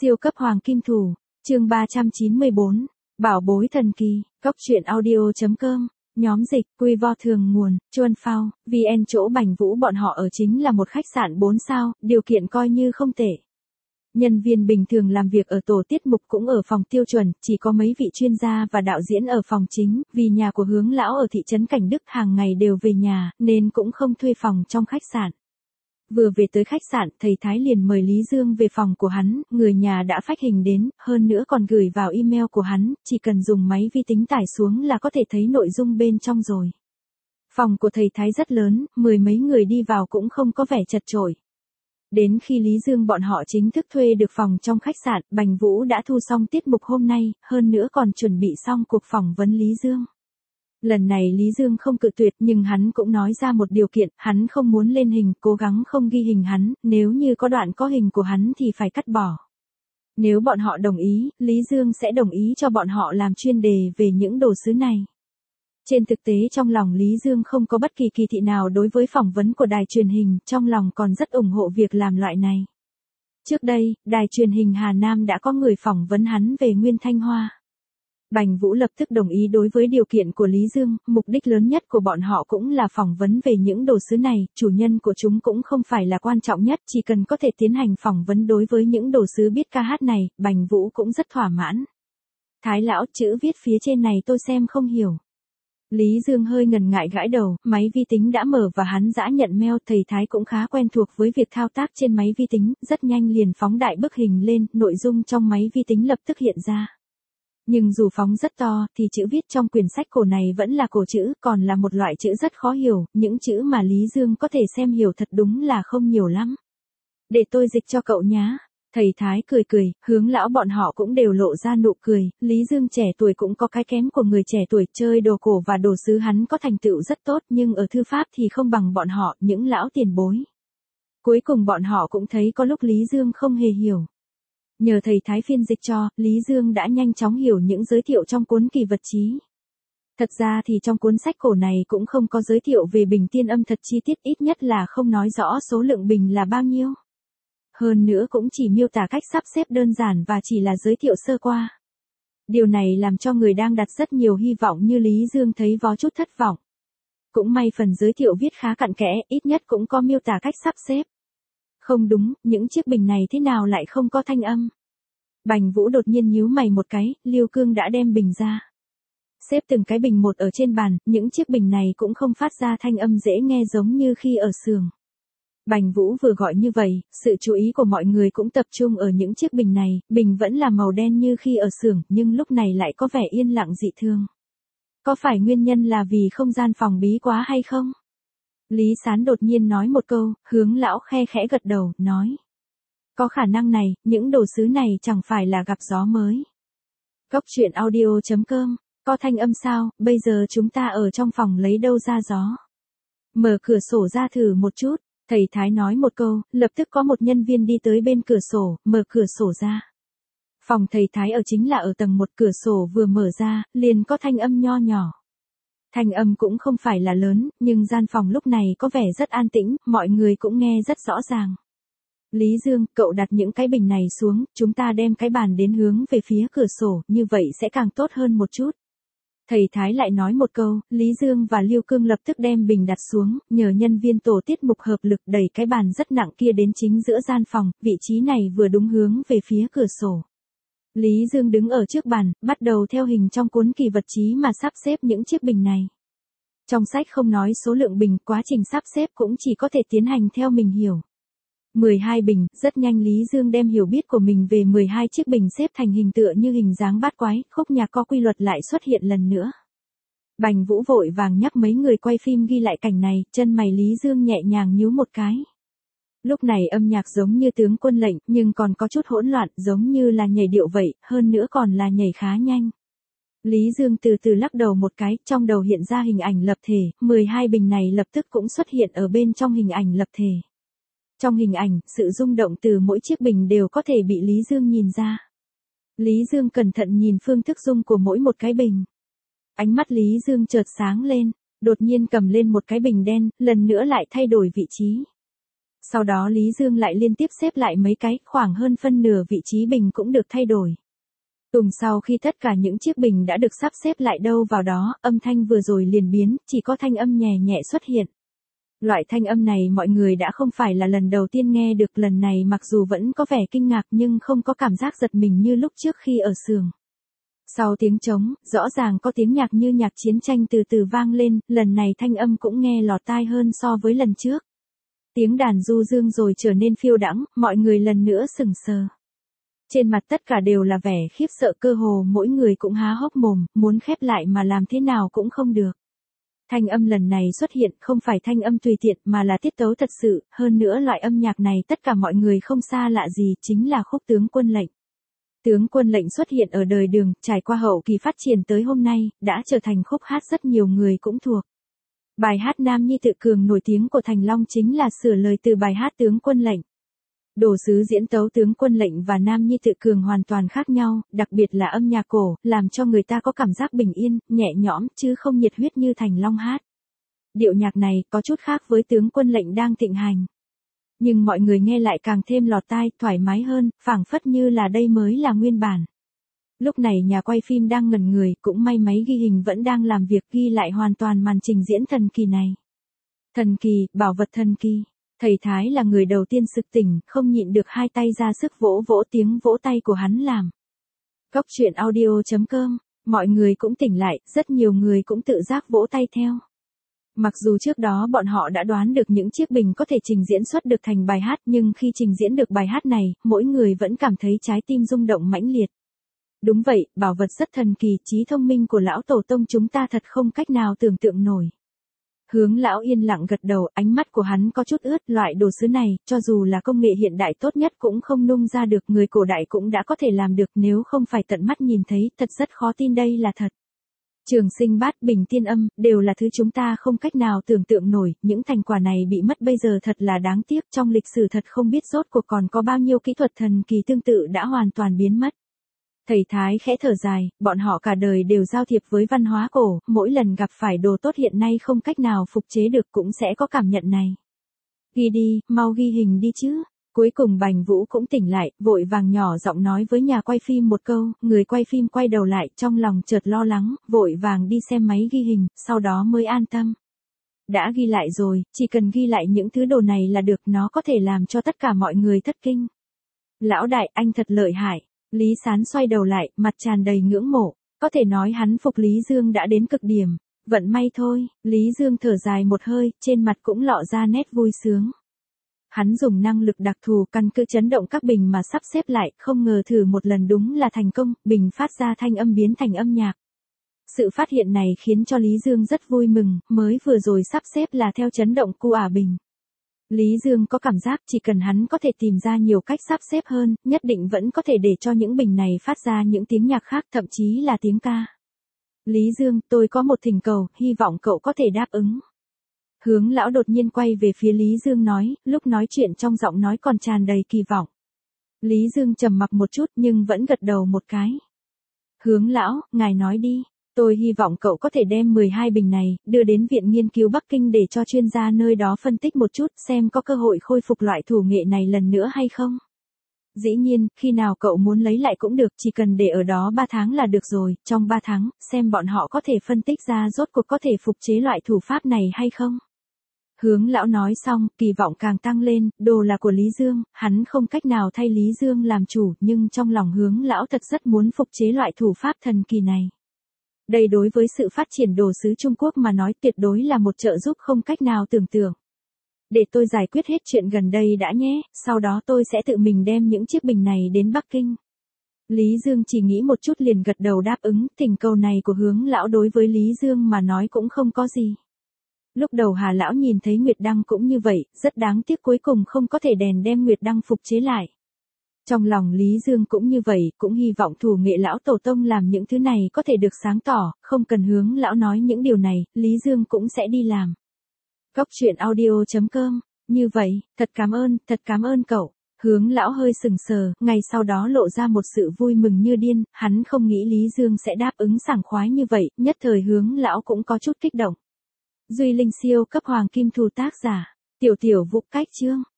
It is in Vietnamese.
Siêu cấp hoàng kim thủ, chương 394, bảo bối thần kỳ, góc truyện audio.com, nhóm dịch, quy vo thường nguồn, Chuan Phao, VN chỗ Bành Vũ bọn họ ở chính là một khách sạn 4 sao, điều kiện coi như không tệ. Nhân viên bình thường làm việc ở tổ tiết mục cũng ở phòng tiêu chuẩn, chỉ có mấy vị chuyên gia và đạo diễn ở phòng chính, vì nhà của Hướng lão ở thị trấn Cảnh Đức hàng ngày đều về nhà, nên cũng không thuê phòng trong khách sạn. Vừa về tới khách sạn, thầy Thái liền mời Lý Dương về phòng của hắn, người nhà đã phách hình đến, hơn nữa còn gửi vào email của hắn, chỉ cần dùng máy vi tính tải xuống là có thể thấy nội dung bên trong rồi. Phòng của thầy Thái rất lớn, mười mấy người đi vào cũng không có vẻ chật chội. Đến khi Lý Dương bọn họ chính thức thuê được phòng trong khách sạn, Bành Vũ đã thu xong tiết mục hôm nay, hơn nữa còn chuẩn bị xong cuộc phỏng vấn Lý Dương. Lần này Lý Dương không cự tuyệt nhưng hắn cũng nói ra một điều kiện, hắn không muốn lên hình, cố gắng không ghi hình hắn, nếu như có đoạn có hình của hắn thì phải cắt bỏ. Nếu bọn họ đồng ý, Lý Dương sẽ đồng ý cho bọn họ làm chuyên đề về những đồ sứ này. Trên thực tế trong lòng Lý Dương không có bất kỳ kỳ thị nào đối với phỏng vấn của đài truyền hình, trong lòng còn rất ủng hộ việc làm loại này. Trước đây, đài truyền hình Hà Nam đã có người phỏng vấn hắn về Nguyên Thanh Hoa. Bành Vũ lập tức đồng ý đối với điều kiện của Lý Dương, mục đích lớn nhất của bọn họ cũng là phỏng vấn về những đồ sứ này, chủ nhân của chúng cũng không phải là quan trọng nhất, chỉ cần có thể tiến hành phỏng vấn đối với những đồ sứ biết ca hát này, Bành Vũ cũng rất thỏa mãn. Thái lão, chữ viết phía trên này tôi xem không hiểu. Lý Dương hơi ngần ngại gãi đầu, máy vi tính đã mở và hắn dã nhận mail, thầy Thái cũng khá quen thuộc với việc thao tác trên máy vi tính, rất nhanh liền phóng đại bức hình lên, nội dung trong máy vi tính lập tức hiện ra. Nhưng dù phóng rất to, thì chữ viết trong quyển sách cổ này vẫn là cổ chữ, còn là một loại chữ rất khó hiểu, những chữ mà Lý Dương có thể xem hiểu thật đúng là không nhiều lắm. Để tôi dịch cho cậu nhá. Thầy Thái cười cười, Hướng lão bọn họ cũng đều lộ ra nụ cười, Lý Dương trẻ tuổi cũng có cái kém của người trẻ tuổi, chơi đồ cổ và đồ sứ hắn có thành tựu rất tốt nhưng ở thư pháp thì không bằng bọn họ, những lão tiền bối. Cuối cùng bọn họ cũng thấy có lúc Lý Dương không hề hiểu. Nhờ thầy Thái phiên dịch cho, Lý Dương đã nhanh chóng hiểu những giới thiệu trong cuốn kỳ vật chí. Thật ra thì trong cuốn sách cổ này cũng không có giới thiệu về bình tiên âm thật chi tiết, ít nhất là không nói rõ số lượng bình là bao nhiêu. Hơn nữa cũng chỉ miêu tả cách sắp xếp đơn giản và chỉ là giới thiệu sơ qua. Điều này làm cho người đang đặt rất nhiều hy vọng như Lý Dương thấy có chút thất vọng. Cũng may phần giới thiệu viết khá cặn kẽ, ít nhất cũng có miêu tả cách sắp xếp. Không đúng, những chiếc bình này thế nào lại không có thanh âm? Bành Vũ đột nhiên nhíu mày một cái, Liêu Cương đã đem bình ra. Xếp từng cái bình một ở trên bàn, những chiếc bình này cũng không phát ra thanh âm dễ nghe giống như khi ở xưởng. Bành Vũ vừa gọi như vậy, sự chú ý của mọi người cũng tập trung ở những chiếc bình này, bình vẫn là màu đen như khi ở xưởng, nhưng lúc này lại có vẻ yên lặng dị thường. Có phải nguyên nhân là vì không gian phòng bí quá hay không? Lý Sán đột nhiên nói một câu, Hướng lão khe khẽ gật đầu, nói. Có khả năng này, những đồ sứ này chẳng phải là gặp gió mới. Góc truyện audio.com, có thanh âm sao, bây giờ chúng ta ở trong phòng lấy đâu ra gió. Mở cửa sổ ra thử một chút, thầy Thái nói một câu, lập tức có một nhân viên đi tới bên cửa sổ, mở cửa sổ ra. Phòng thầy Thái ở chính là ở tầng 1, cửa sổ vừa mở ra, liền có thanh âm nho nhỏ. Thanh âm cũng không phải là lớn, nhưng gian phòng lúc này có vẻ rất an tĩnh, mọi người cũng nghe rất rõ ràng. Lý Dương, cậu đặt những cái bình này xuống, chúng ta đem cái bàn đến hướng về phía cửa sổ, như vậy sẽ càng tốt hơn một chút. Thầy Thái lại nói một câu, Lý Dương và Liêu Cương lập tức đem bình đặt xuống, nhờ nhân viên tổ tiết mục hợp lực đẩy cái bàn rất nặng kia đến chính giữa gian phòng, vị trí này vừa đúng hướng về phía cửa sổ. Lý Dương đứng ở trước bàn, bắt đầu theo hình trong cuốn kỳ vật chí mà sắp xếp những chiếc bình này. Trong sách không nói số lượng bình, quá trình sắp xếp cũng chỉ có thể tiến hành theo mình hiểu. 12 bình, rất nhanh Lý Dương đem hiểu biết của mình về 12 chiếc bình xếp thành hình tựa như hình dáng bát quái, khúc nhạc có quy luật lại xuất hiện lần nữa. Bành Vũ vội vàng nhắc mấy người quay phim ghi lại cảnh này, chân mày Lý Dương nhẹ nhàng nhíu một cái. Lúc này âm nhạc giống như tướng quân lệnh, nhưng còn có chút hỗn loạn, giống như là nhảy điệu vậy, hơn nữa còn là nhảy khá nhanh. Lý Dương từ từ lắc đầu một cái, trong đầu hiện ra hình ảnh lập thể, 12 bình này lập tức cũng xuất hiện ở bên trong hình ảnh lập thể. Trong hình ảnh, sự rung động từ mỗi chiếc bình đều có thể bị Lý Dương nhìn ra. Lý Dương cẩn thận nhìn phương thức rung của mỗi một cái bình. Ánh mắt Lý Dương chợt sáng lên, đột nhiên cầm lên một cái bình đen, lần nữa lại thay đổi vị trí. Sau đó Lý Dương lại liên tiếp xếp lại mấy cái, khoảng hơn phân nửa vị trí bình cũng được thay đổi. Tùng sau khi tất cả những chiếc bình đã được sắp xếp lại đâu vào đó, âm thanh vừa rồi liền biến, chỉ có thanh âm nhẹ nhẹ xuất hiện. Loại thanh âm này mọi người đã không phải là lần đầu tiên nghe được, lần này mặc dù vẫn có vẻ kinh ngạc nhưng không có cảm giác giật mình như lúc trước khi ở xưởng. Sau tiếng trống, rõ ràng có tiếng nhạc như nhạc chiến tranh từ từ vang lên, lần này thanh âm cũng nghe lọt tai hơn so với lần trước. Tiếng đàn du dương rồi trở nên phiêu đãng, mọi người lần nữa sững sờ. Trên mặt tất cả đều là vẻ khiếp sợ, cơ hồ mỗi người cũng há hốc mồm, muốn khép lại mà làm thế nào cũng không được. Thanh âm lần này xuất hiện không phải thanh âm tùy tiện mà là tiết tấu thật sự, hơn nữa loại âm nhạc này tất cả mọi người không xa lạ gì, chính là khúc Tướng Quân Lệnh. Tướng Quân Lệnh xuất hiện ở đời Đường, trải qua hậu kỳ phát triển tới hôm nay, đã trở thành khúc hát rất nhiều người cũng thuộc. Bài hát Nam Nhi Tự Cường nổi tiếng của Thành Long chính là sửa lời từ bài hát Tướng Quân Lệnh. Đồ sứ diễn tấu Tướng Quân Lệnh và Nam Nhi Tự Cường hoàn toàn khác nhau, đặc biệt là âm nhạc cổ, làm cho người ta có cảm giác bình yên, nhẹ nhõm, chứ không nhiệt huyết như Thành Long hát. Điệu nhạc này có chút khác với Tướng Quân Lệnh đang thịnh hành. Nhưng mọi người nghe lại càng thêm lọt tai, thoải mái hơn, phảng phất như là đây mới là nguyên bản. Lúc này nhà quay phim đang ngẩn người, cũng may máy ghi hình vẫn đang làm việc ghi lại hoàn toàn màn trình diễn thần kỳ này. Thần kỳ, bảo vật thần kỳ. Thầy Thái là người đầu tiên sực tỉnh, không nhịn được hai tay ra sức vỗ vỗ, tiếng vỗ tay của hắn làm. Cốc truyện audio.com, mọi người cũng tỉnh lại, rất nhiều người cũng tự giác vỗ tay theo. Mặc dù trước đó bọn họ đã đoán được những chiếc bình có thể trình diễn xuất được thành bài hát, nhưng khi trình diễn được bài hát này, mỗi người vẫn cảm thấy trái tim rung động mãnh liệt. Đúng vậy, bảo vật rất thần kỳ, trí thông minh của lão tổ tông chúng ta thật không cách nào tưởng tượng nổi. Hướng lão yên lặng gật đầu, ánh mắt của hắn có chút ướt, loại đồ sứ này, cho dù là công nghệ hiện đại tốt nhất cũng không nung ra được, người cổ đại cũng đã có thể làm được, nếu không phải tận mắt nhìn thấy, thật rất khó tin đây là thật. Trường sinh bát, bình tiên âm, đều là thứ chúng ta không cách nào tưởng tượng nổi, những thành quả này bị mất bây giờ thật là đáng tiếc, trong lịch sử thật không biết rốt cuộc còn có bao nhiêu kỹ thuật thần kỳ tương tự đã hoàn toàn biến mất. Thầy Thái khẽ thở dài, bọn họ cả đời đều giao thiệp với văn hóa cổ, mỗi lần gặp phải đồ tốt hiện nay không cách nào phục chế được cũng sẽ có cảm nhận này. Ghi đi, mau ghi hình đi chứ. Cuối cùng Bành Vũ cũng tỉnh lại, vội vàng nhỏ giọng nói với nhà quay phim một câu, người quay phim quay đầu lại, trong lòng chợt lo lắng, vội vàng đi xem máy ghi hình, sau đó mới an tâm. Đã ghi lại rồi, chỉ cần ghi lại những thứ đồ này là được, nó có thể làm cho tất cả mọi người thất kinh. Lão đại, anh thật lợi hại. Lý Sán xoay đầu lại, mặt tràn đầy ngưỡng mộ, có thể nói hắn phục Lý Dương đã đến cực điểm. Vận may thôi, Lý Dương thở dài một hơi, trên mặt cũng lộ ra nét vui sướng. Hắn dùng năng lực đặc thù căn cứ chấn động các bình mà sắp xếp lại, không ngờ thử một lần đúng là thành công, bình phát ra thanh âm biến thành âm nhạc. Sự phát hiện này khiến cho Lý Dương rất vui mừng, mới vừa rồi sắp xếp là theo chấn động cu ả bình. Lý Dương có cảm giác chỉ cần hắn có thể tìm ra nhiều cách sắp xếp hơn, nhất định vẫn có thể để cho những bình này phát ra những tiếng nhạc khác, thậm chí là tiếng ca. Lý Dương, tôi có một thỉnh cầu, hy vọng cậu có thể đáp ứng. Hướng lão đột nhiên quay về phía Lý Dương nói, lúc nói chuyện trong giọng nói còn tràn đầy kỳ vọng. Lý Dương trầm mặc một chút nhưng vẫn gật đầu một cái. Hướng lão, ngài nói đi. Tôi hy vọng cậu có thể đem 12 bình này, đưa đến Viện Nghiên cứu Bắc Kinh để cho chuyên gia nơi đó phân tích một chút xem có cơ hội khôi phục loại thủ nghệ này lần nữa hay không. Dĩ nhiên, khi nào cậu muốn lấy lại cũng được, chỉ cần để ở đó 3 tháng là được rồi, trong 3 tháng, xem bọn họ có thể phân tích ra rốt cuộc có thể phục chế loại thủ pháp này hay không. Hướng lão nói xong, kỳ vọng càng tăng lên, đồ là của Lý Dương, hắn không cách nào thay Lý Dương làm chủ, nhưng trong lòng hướng lão thật rất muốn phục chế loại thủ pháp thần kỳ này. Đây đối với sự phát triển đồ sứ Trung Quốc mà nói tuyệt đối là một trợ giúp không cách nào tưởng tượng. Để tôi giải quyết hết chuyện gần đây đã nhé, sau đó tôi sẽ tự mình đem những chiếc bình này đến Bắc Kinh. Lý Dương chỉ nghĩ một chút liền gật đầu đáp ứng, thỉnh cầu này của hướng lão đối với Lý Dương mà nói cũng không có gì. Lúc đầu Hà lão nhìn thấy Nguyệt Đăng cũng như vậy, rất đáng tiếc cuối cùng không có thể đem Nguyệt Đăng phục chế lại. Trong lòng Lý Dương cũng như vậy, cũng hy vọng thủ nghệ lão tổ tông làm những thứ này có thể được sáng tỏ, không cần hướng lão nói những điều này, Lý Dương cũng sẽ đi làm. Cốc truyện audio.com, như vậy, thật cảm ơn cậu. Hướng lão hơi sừng sờ, ngày sau đó lộ ra một sự vui mừng như điên, hắn không nghĩ Lý Dương sẽ đáp ứng sảng khoái như vậy, nhất thời hướng lão cũng có chút kích động. Duy Linh siêu cấp hoàng kim thù tác giả, tiểu vũ cách chương.